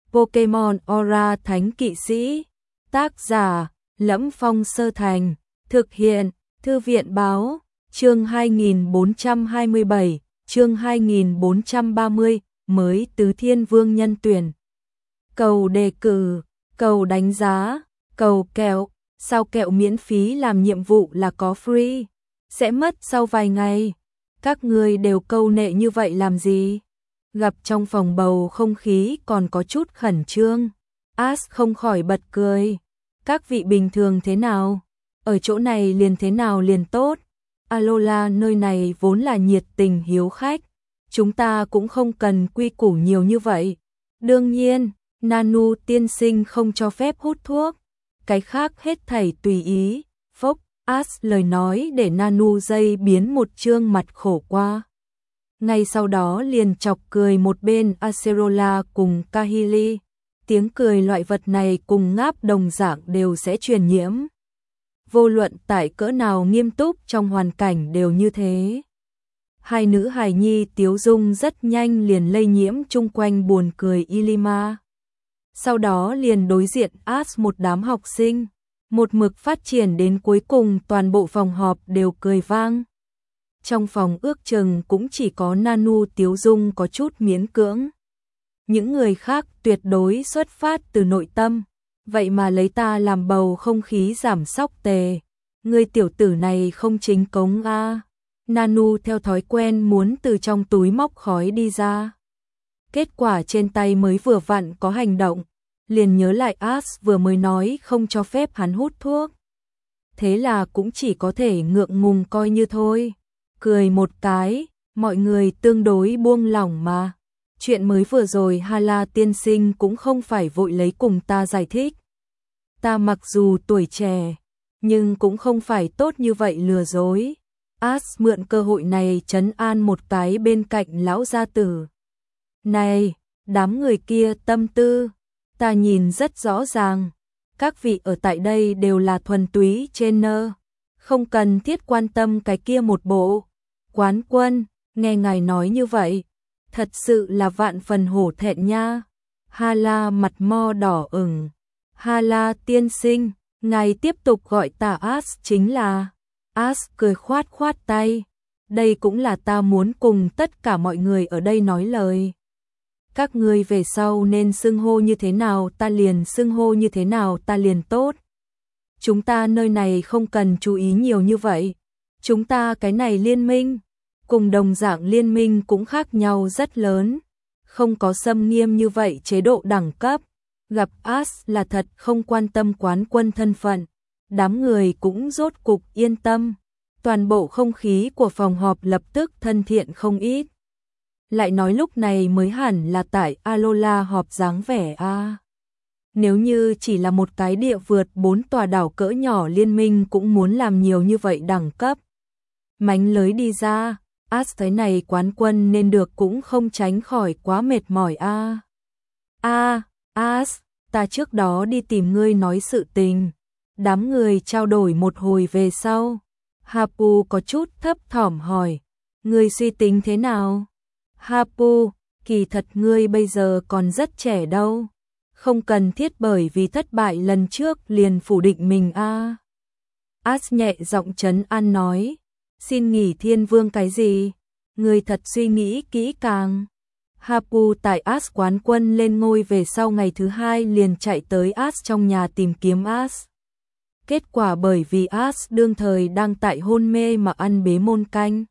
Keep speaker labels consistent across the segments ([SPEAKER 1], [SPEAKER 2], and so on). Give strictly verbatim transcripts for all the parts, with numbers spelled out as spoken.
[SPEAKER 1] Pokemon Aura Thánh Kỵ Sĩ. Tác giả Lẫm Phong Sơ Thành. Thực hiện Thư viện Báo. Chương hai nghìn bốn trăm hai mươi bảy, chương hai nghìn bốn trăm ba mươi, mới Tứ Thiên Vương nhân tuyển. Cầu đề cử, cầu đánh giá, cầu kẹo, sao kẹo miễn phí làm nhiệm vụ là có free, sẽ mất sau vài ngày. Các người đều câu nệ như vậy làm gì? Gặp trong phòng bầu không khí còn có chút khẩn trương, Ash không khỏi bật cười. Các vị bình thường thế nào? Ở chỗ này liền thế nào liền tốt. Alola nơi này vốn là nhiệt tình hiếu khách, chúng ta cũng không cần quy củ nhiều như vậy. Đương nhiên, Nanu tiên sinh không cho phép hút thuốc, cái khác hết thảy tùy ý. Phốc, Ash lời nói để Nanu dây biến một trương mặt khổ qua. Ngay sau đó liền chọc cười một bên Acerola cùng Kahili. Tiếng cười loại vật này cùng ngáp đồng dạng đều sẽ truyền nhiễm. Vô luận tại cỡ nào nghiêm túc trong hoàn cảnh đều như thế. Hai nữ hài nhi tiếu dung rất nhanh liền lây nhiễm chung quanh buồn cười Ilima. Sau đó liền đối diện Ash một đám học sinh, một mực phát triển đến cuối cùng toàn bộ phòng họp đều cười vang. Trong phòng ước chừng cũng chỉ có Nanu tiếu dung có chút miễn cưỡng. Những người khác tuyệt đối xuất phát từ nội tâm, vậy mà lấy ta làm bầu không khí giảm sóc tề. Người tiểu tử này không chính cống a. À. Nanu theo thói quen muốn từ trong túi móc khói đi ra. Kết quả trên tay mới vừa vặn có hành động, liền nhớ lại Ash vừa mới nói không cho phép hắn hút thuốc. Thế là cũng chỉ có thể ngượng ngùng coi như thôi. Cười một cái, mọi người tương đối buông lỏng mà. Chuyện mới vừa rồi Hala tiên sinh cũng không phải vội lấy cùng ta giải thích. Ta mặc dù tuổi trẻ, nhưng cũng không phải tốt như vậy lừa dối. Ash mượn cơ hội này trấn an một cái bên cạnh lão gia tử. Này, đám người kia tâm tư, ta nhìn rất rõ ràng. Các vị ở tại đây đều là thuần túy trainer, không cần thiết quan tâm cái kia một bộ. Quán quân, nghe ngài nói như vậy, thật sự là vạn phần hổ thẹn nha. Hala mặt mo đỏ ửng. Hala tiên sinh, ngài tiếp tục gọi ta Ash chính là. Ash cười khoát khoát tay. Đây cũng là ta muốn cùng tất cả mọi người ở đây nói lời. Các ngươi về sau nên xưng hô như thế nào ta liền xưng hô như thế nào ta liền tốt. Chúng ta nơi này không cần chú ý nhiều như vậy. Chúng ta cái này liên minh, cùng đồng dạng liên minh cũng khác nhau rất lớn. Không có xâm nghiêm như vậy chế độ đẳng cấp. Gặp Ash là thật không quan tâm quán quân thân phận. Đám người cũng rốt cục yên tâm. Toàn bộ không khí của phòng họp lập tức thân thiện không ít. Lại nói lúc này mới hẳn là tại Alola họp dáng vẻ a. À. Nếu như chỉ là một cái địa vượt bốn tòa đảo cỡ nhỏ liên minh cũng muốn làm nhiều như vậy đẳng cấp. Mánh lới đi ra, Ash thấy này quán quân nên được cũng không tránh khỏi quá mệt mỏi a. À. A, à, Ash, ta trước đó đi tìm ngươi nói sự tình. Đám người trao đổi một hồi về sau. Hapu có chút thấp thỏm hỏi, ngươi suy tính thế nào? Hapu, kỳ thật ngươi bây giờ còn rất trẻ đâu. Không cần thiết bởi vì thất bại lần trước liền phủ định mình a. À. Ash nhẹ giọng trấn an nói, xin nghỉ thiên vương cái gì? Ngươi thật suy nghĩ kỹ càng. Hapu tại Ash quán quân lên ngôi về sau ngày thứ hai liền chạy tới Ash trong nhà tìm kiếm Ash. Kết quả bởi vì Ash đương thời đang tại hôn mê mà ăn bế môn canh.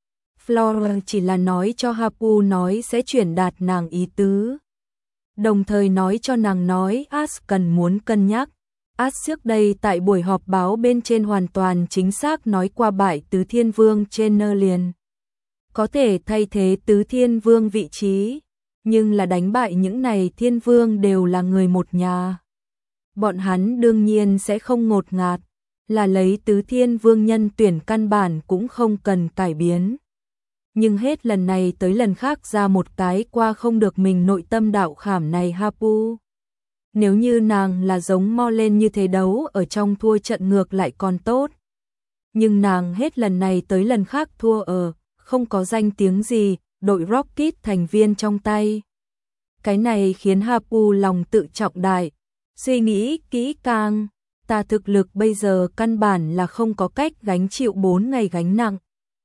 [SPEAKER 1] Flora chỉ là nói cho Hapu nói sẽ chuyển đạt nàng ý tứ. Đồng thời nói cho nàng nói Ash cần muốn cân nhắc. Ash trước đây tại buổi họp báo bên trên hoàn toàn chính xác nói qua bại Tứ Thiên Vương Trainer liền. Có thể thay thế Tứ Thiên Vương vị trí, nhưng là đánh bại những này Thiên Vương đều là người một nhà. Bọn hắn đương nhiên sẽ không ngột ngạt, là lấy Tứ Thiên Vương nhân tuyển căn bản cũng không cần cải biến. Nhưng hết lần này tới lần khác ra một cái qua không được mình nội tâm đạo khảm này Hapu. Nếu như nàng là giống mo lên như thế đấu ở trong thua trận ngược lại còn tốt. Nhưng nàng hết lần này tới lần khác thua ở, không có danh tiếng gì, đội Rocket thành viên trong tay. Cái này khiến Hapu lòng tự trọng đại, suy nghĩ kỹ càng, ta thực lực bây giờ căn bản là không có cách gánh chịu bốn ngày gánh nặng.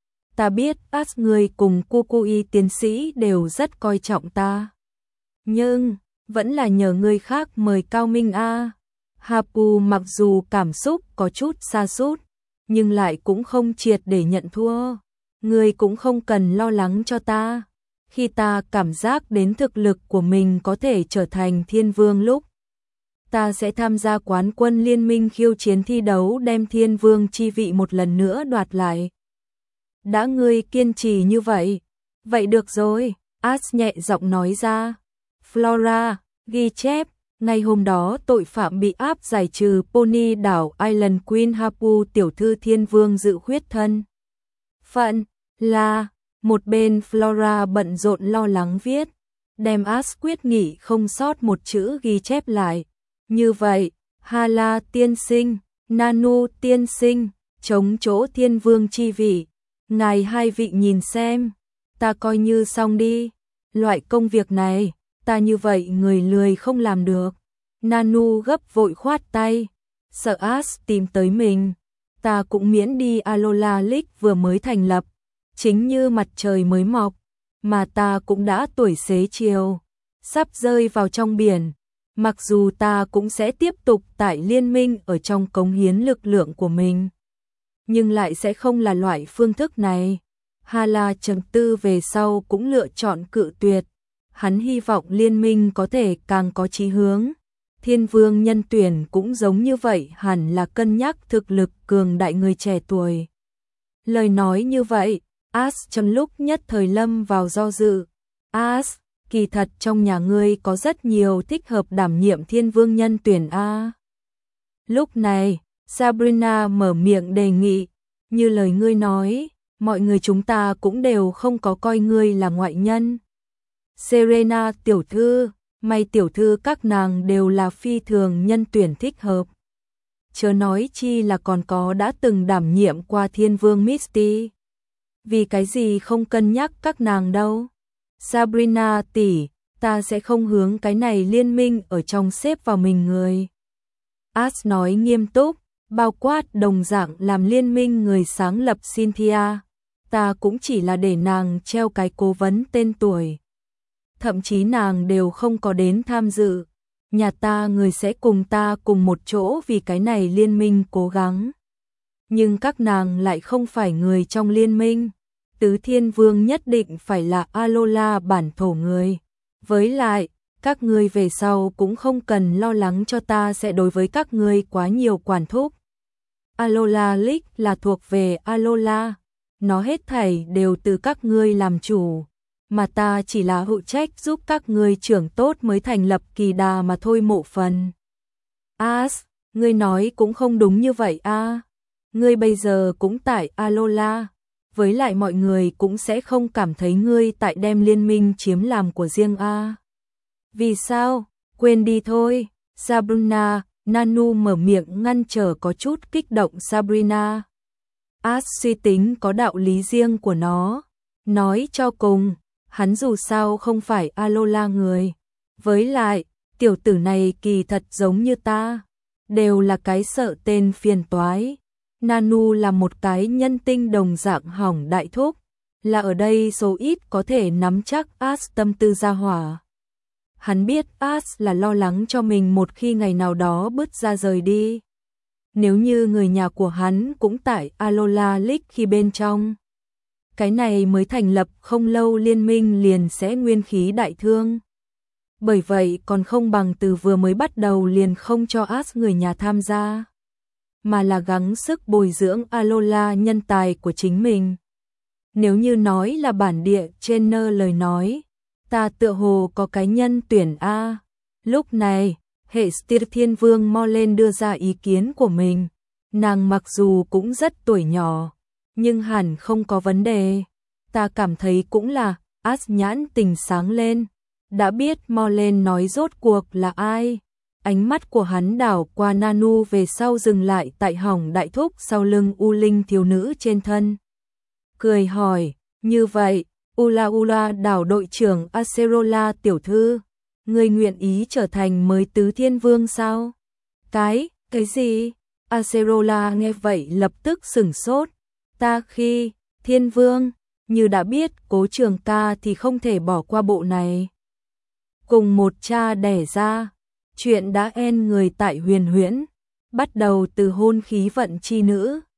[SPEAKER 1] Ta biết As người cùng Kukui tiến sĩ đều rất coi trọng ta. Nhưng, vẫn là nhờ người khác mời Cao Minh a. Hapu mặc dù cảm xúc có chút sa sút, nhưng lại cũng không triệt để nhận thua. Người cũng không cần lo lắng cho ta. Khi ta cảm giác đến thực lực của mình có thể trở thành thiên vương lúc, ta sẽ tham gia quán quân liên minh khiêu chiến thi đấu đem thiên vương chi vị một lần nữa đoạt lại. Đã ngươi kiên trì như vậy, vậy được rồi, As nhẹ giọng nói ra. Flora, ghi chép, ngày hôm đó tội phạm bị áp giải trừ Pony đảo Island Queen Hapu tiểu thư thiên vương dự khuyết thân. Phận, là, một bên Flora bận rộn lo lắng viết, đem As quyết nghị không sót một chữ ghi chép lại. Như vậy, Hala tiên sinh, Nanu tiên sinh, chống chỗ thiên vương chi vị. Ngài hai vị nhìn xem, ta coi như xong đi. Loại công việc này, ta như vậy người lười không làm được. Nanu gấp vội khoát tay, sợ As tìm tới mình. Ta cũng miễn đi Alola League vừa mới thành lập, chính như mặt trời mới mọc, mà ta cũng đã tuổi xế chiều, sắp rơi vào trong biển. Mặc dù ta cũng sẽ tiếp tục tại liên minh ở trong cống hiến lực lượng của mình, nhưng lại sẽ không là loại phương thức này. Hala trầm tư về sau cũng lựa chọn cự tuyệt. Hắn hy vọng liên minh có thể càng có chí hướng. Thiên vương nhân tuyển cũng giống như vậy, hẳn là cân nhắc thực lực cường đại người trẻ tuổi. Lời nói như vậy, As trong lúc nhất thời lâm vào do dự. As, kỳ thật trong nhà ngươi có rất nhiều thích hợp đảm nhiệm thiên vương nhân tuyển a. Lúc này, Sabrina mở miệng đề nghị, như lời ngươi nói, mọi người chúng ta cũng đều không có coi ngươi là ngoại nhân. Serena tiểu thư, May tiểu thư các nàng đều là phi thường nhân tuyển thích hợp. Chớ nói chi là còn có đã từng đảm nhiệm qua thiên vương Misty. Vì cái gì không cân nhắc các nàng đâu. Sabrina tỷ, ta sẽ không hướng cái này liên minh ở trong xếp vào mình người. As nói nghiêm túc, bao quát đồng dạng làm liên minh người sáng lập Cynthia. Ta cũng chỉ là để nàng treo cái cố vấn tên tuổi. Thậm chí nàng đều không có đến tham dự. Nhà ta người sẽ cùng ta cùng một chỗ vì cái này liên minh cố gắng. Nhưng các nàng lại không phải người trong liên minh. Tứ Thiên Vương nhất định phải là Alola bản thổ người. Với lại, các ngươi về sau cũng không cần lo lắng cho ta sẽ đối với các ngươi quá nhiều quản thúc. Alola League là thuộc về Alola. Nó hết thảy đều từ các ngươi làm chủ. Mà ta chỉ là hữu trách giúp các ngươi trưởng tốt mới thành lập kỳ đà mà thôi. Mộ Phần. As, ngươi nói cũng không đúng như vậy a. À. Ngươi bây giờ cũng tại Alola. Với lại mọi người cũng sẽ không cảm thấy ngươi tại đem liên minh chiếm làm của riêng a. À. Vì sao? Quên đi thôi. Sabrina, Nanu mở miệng ngăn trở có chút kích động Sabrina. As suy tính có đạo lý riêng của nó. Nói cho cùng, hắn dù sao không phải Alola người. Với lại, tiểu tử này kỳ thật giống như ta. Đều là cái sợ tên phiền toái. Nanu là một cái nhân tinh đồng dạng hỏng đại thúc. Là ở đây số ít có thể nắm chắc As tâm tư ra hỏa. Hắn biết As là lo lắng cho mình một khi ngày nào đó bứt ra rời đi. Nếu như người nhà của hắn cũng tại Alola League khi bên trong. Cái này mới thành lập không lâu liên minh liền sẽ nguyên khí đại thương. Bởi vậy còn không bằng từ vừa mới bắt đầu liền không cho As người nhà tham gia. Mà là gắng sức bồi dưỡng Alola nhân tài của chính mình. Nếu như nói là bản địa trainer lời nói, ta tựa hồ có cái nhân tuyển A. Lúc này, hệ Steel Thiên Vương Molen đưa ra ý kiến của mình. Nàng mặc dù cũng rất tuổi nhỏ, nhưng hẳn không có vấn đề. Ta cảm thấy cũng là, As nhãn tình sáng lên. Đã biết Molen nói rốt cuộc là ai. Ánh mắt của hắn đảo qua Nanu về sau dừng lại tại hỏng đại thúc sau lưng U Linh thiếu nữ trên thân. Cười hỏi, như vậy, Ula Ula đảo đội trưởng Acerola tiểu thư, Ngươi nguyện ý trở thành mới tứ thiên vương sao? Cái, cái gì? Acerola nghe vậy lập tức sửng sốt. Ta khi, thiên vương, như đã biết Cố Trường Ca thì không thể bỏ qua bộ này. Cùng một cha đẻ ra, chuyện đã en người tại Huyền Huyễn, bắt đầu từ hôn khí vận chi nữ,